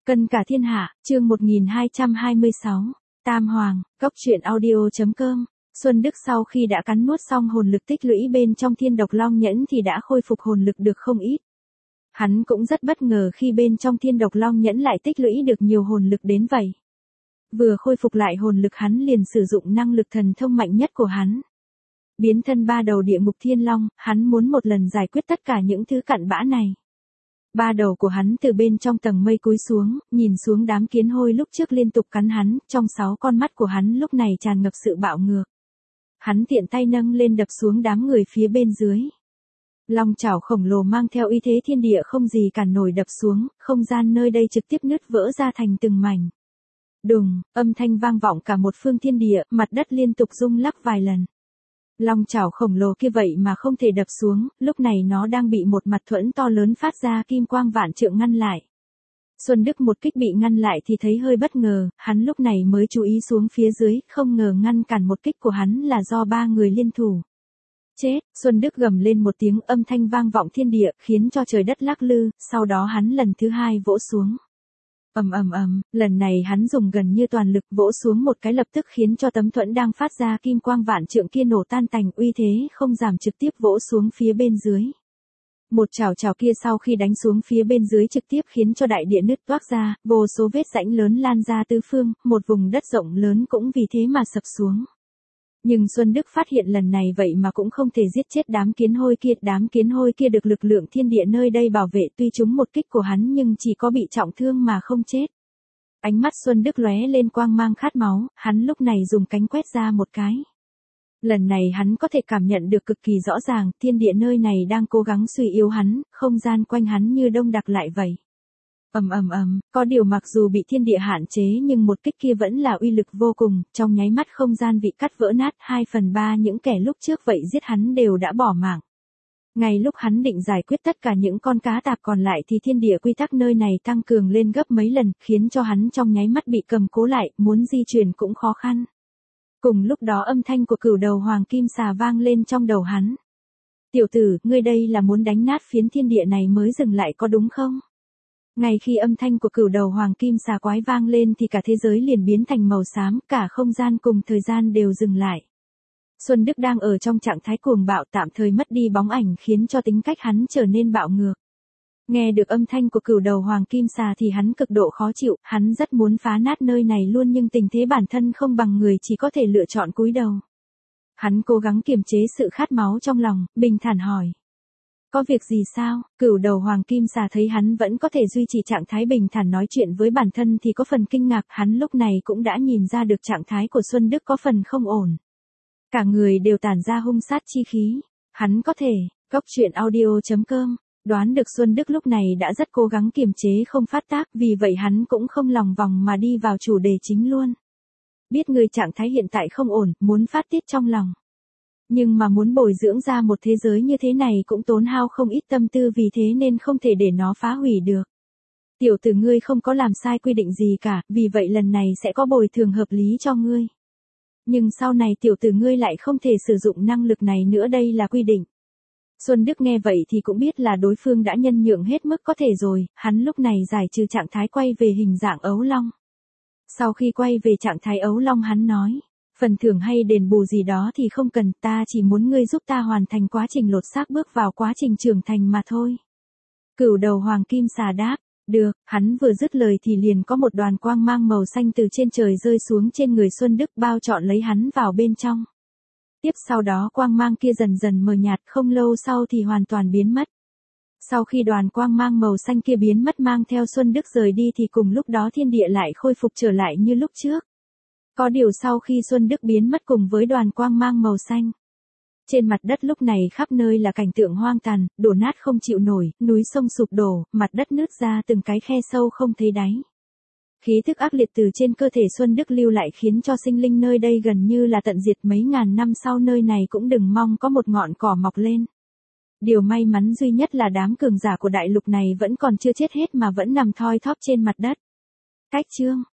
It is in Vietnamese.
Cân cả thiên hạ, chương 1226. Tam Hoàng, Cốc truyện audio.com. Xuân Đức sau khi đã cắn nuốt xong hồn lực tích lũy bên trong Thiên Độc Long Nhẫn thì đã khôi phục hồn lực được không ít. Hắn cũng rất bất ngờ khi bên trong Thiên Độc Long Nhẫn lại tích lũy được nhiều hồn lực đến vậy. Vừa khôi phục lại hồn lực hắn liền sử dụng năng lực thần thông mạnh nhất của hắn. Biến thân ba đầu địa ngục thiên long, hắn muốn một lần giải quyết tất cả những thứ cặn bã này. Ba đầu của hắn từ bên trong tầng mây cúi xuống, nhìn xuống đám kiến hôi lúc trước liên tục cắn hắn, trong 6 con mắt của hắn lúc này tràn ngập sự bạo ngược. Hắn tiện tay nâng lên đập xuống đám người phía bên dưới. Long chảo khổng lồ mang theo uy thế thiên địa không gì cản nổi đập xuống, không gian nơi đây trực tiếp nứt vỡ ra thành từng mảnh. Đùng, âm thanh vang vọng cả một phương thiên địa, mặt đất liên tục rung lắc vài lần. Long chảo khổng lồ kia vậy mà không thể đập xuống, lúc này nó đang bị một mặt thuẫn to lớn phát ra kim quang vạn trượng ngăn lại. Xuân Đức một kích bị ngăn lại thì thấy hơi bất ngờ, hắn lúc này mới chú ý xuống phía dưới, không ngờ ngăn cản một kích của hắn là do 3 người liên thủ. Chết, Xuân Đức gầm lên một tiếng, âm thanh vang vọng thiên địa, khiến cho trời đất lắc lư, sau đó hắn lần thứ 2 vỗ xuống. Lần này hắn dùng gần như toàn lực vỗ xuống một cái lập tức khiến cho tấm thuẫn đang phát ra kim quang vạn trượng kia nổ tan tành, uy thế không giảm trực tiếp vỗ xuống phía bên dưới. Một chảo kia sau khi đánh xuống phía bên dưới trực tiếp khiến cho đại địa nứt toác ra, vô số vết rãnh lớn lan ra tứ phương, một vùng đất rộng lớn cũng vì thế mà sập xuống. Nhưng Xuân Đức phát hiện lần này vậy mà cũng không thể giết chết đám kiến hôi kia được lực lượng thiên địa nơi đây bảo vệ, tuy chúng một kích của hắn nhưng chỉ có bị trọng thương mà không chết. Ánh mắt Xuân Đức lóe lên quang mang khát máu, hắn lúc này dùng cánh quét ra một cái. Lần này hắn có thể cảm nhận được cực kỳ rõ ràng, thiên địa nơi này đang cố gắng suy yếu hắn, không gian quanh hắn như đông đặc lại vậy. Có điều mặc dù bị thiên địa hạn chế nhưng một kích kia vẫn là uy lực vô cùng, trong nháy mắt không gian bị cắt vỡ nát, 2/3 những kẻ lúc trước vậy giết hắn đều đã bỏ mạng. Ngay lúc hắn định giải quyết tất cả những con cá tạp còn lại thì thiên địa quy tắc nơi này tăng cường lên gấp mấy lần, khiến cho hắn trong nháy mắt bị cầm cố lại, muốn di chuyển cũng khó khăn. Cùng lúc đó âm thanh của Cửu Đầu Hoàng Kim Xà vang lên trong đầu hắn. Tiểu tử, ngươi đây là muốn đánh nát phiến thiên địa này mới dừng lại có đúng không? Ngay khi âm thanh của Cửu Đầu Hoàng Kim Xà quái vang lên thì cả thế giới liền biến thành màu xám, cả không gian cùng thời gian đều dừng lại. Xuân Đức đang ở trong trạng thái cuồng bạo tạm thời mất đi bóng ảnh khiến cho tính cách hắn trở nên bạo ngược. Nghe được âm thanh của Cửu Đầu Hoàng Kim Xà thì hắn cực độ khó chịu, hắn rất muốn phá nát nơi này luôn nhưng tình thế bản thân không bằng người chỉ có thể lựa chọn cúi đầu. Hắn cố gắng kiềm chế sự khát máu trong lòng, bình thản hỏi. Có việc gì sao? Cửu Đầu Hoàng Kim Xà thấy hắn vẫn có thể duy trì trạng thái bình thản nói chuyện với bản thân thì có phần kinh ngạc, hắn lúc này cũng đã nhìn ra được trạng thái của Xuân Đức có phần không ổn. Cả người đều tản ra hung sát chi khí. Hắn có thể, Cốc truyện audio.com. Đoán được Xuân Đức lúc này đã rất cố gắng kiềm chế không phát tác, vì vậy hắn cũng không lòng vòng mà đi vào chủ đề chính luôn. Biết người trạng thái hiện tại không ổn, muốn phát tiết trong lòng. Nhưng mà muốn bồi dưỡng ra một thế giới như thế này cũng tốn hao không ít tâm tư, vì thế nên không thể để nó phá hủy được. Tiểu tử ngươi không có làm sai quy định gì cả, vì vậy lần này sẽ có bồi thường hợp lý cho ngươi. Nhưng sau này tiểu tử ngươi lại không thể sử dụng năng lực này nữa, đây là quy định. Xuân Đức nghe vậy thì cũng biết là đối phương đã nhân nhượng hết mức có thể rồi, hắn lúc này giải trừ trạng thái quay về hình dạng ấu long. Sau khi quay về trạng thái ấu long hắn nói, phần thưởng hay đền bù gì đó thì không cần, ta chỉ muốn ngươi giúp ta hoàn thành quá trình lột xác bước vào quá trình trưởng thành mà thôi. Cửu Đầu Hoàng Kim Xà đáp, được, hắn vừa dứt lời thì liền có một đoàn quang mang màu xanh từ trên trời rơi xuống trên người Xuân Đức bao trọn lấy hắn vào bên trong. Tiếp sau đó quang mang kia dần dần mờ nhạt, không lâu sau thì hoàn toàn biến mất. Sau khi đoàn quang mang màu xanh kia biến mất mang theo Xuân Đức rời đi thì cùng lúc đó thiên địa lại khôi phục trở lại như lúc trước. Có điều sau khi Xuân Đức biến mất cùng với đoàn quang mang màu xanh, trên mặt đất lúc này khắp nơi là cảnh tượng hoang tàn, đổ nát không chịu nổi, núi sông sụp đổ, mặt đất nứt ra từng cái khe sâu không thấy đáy. Khí thức ác liệt từ trên cơ thể Xuân Đức lưu lại khiến cho sinh linh nơi đây gần như là tận diệt, mấy ngàn năm sau nơi này cũng đừng mong có một ngọn cỏ mọc lên. Điều may mắn duy nhất là đám cường giả của đại lục này vẫn còn chưa chết hết mà vẫn nằm thoi thóp trên mặt đất. Cách chương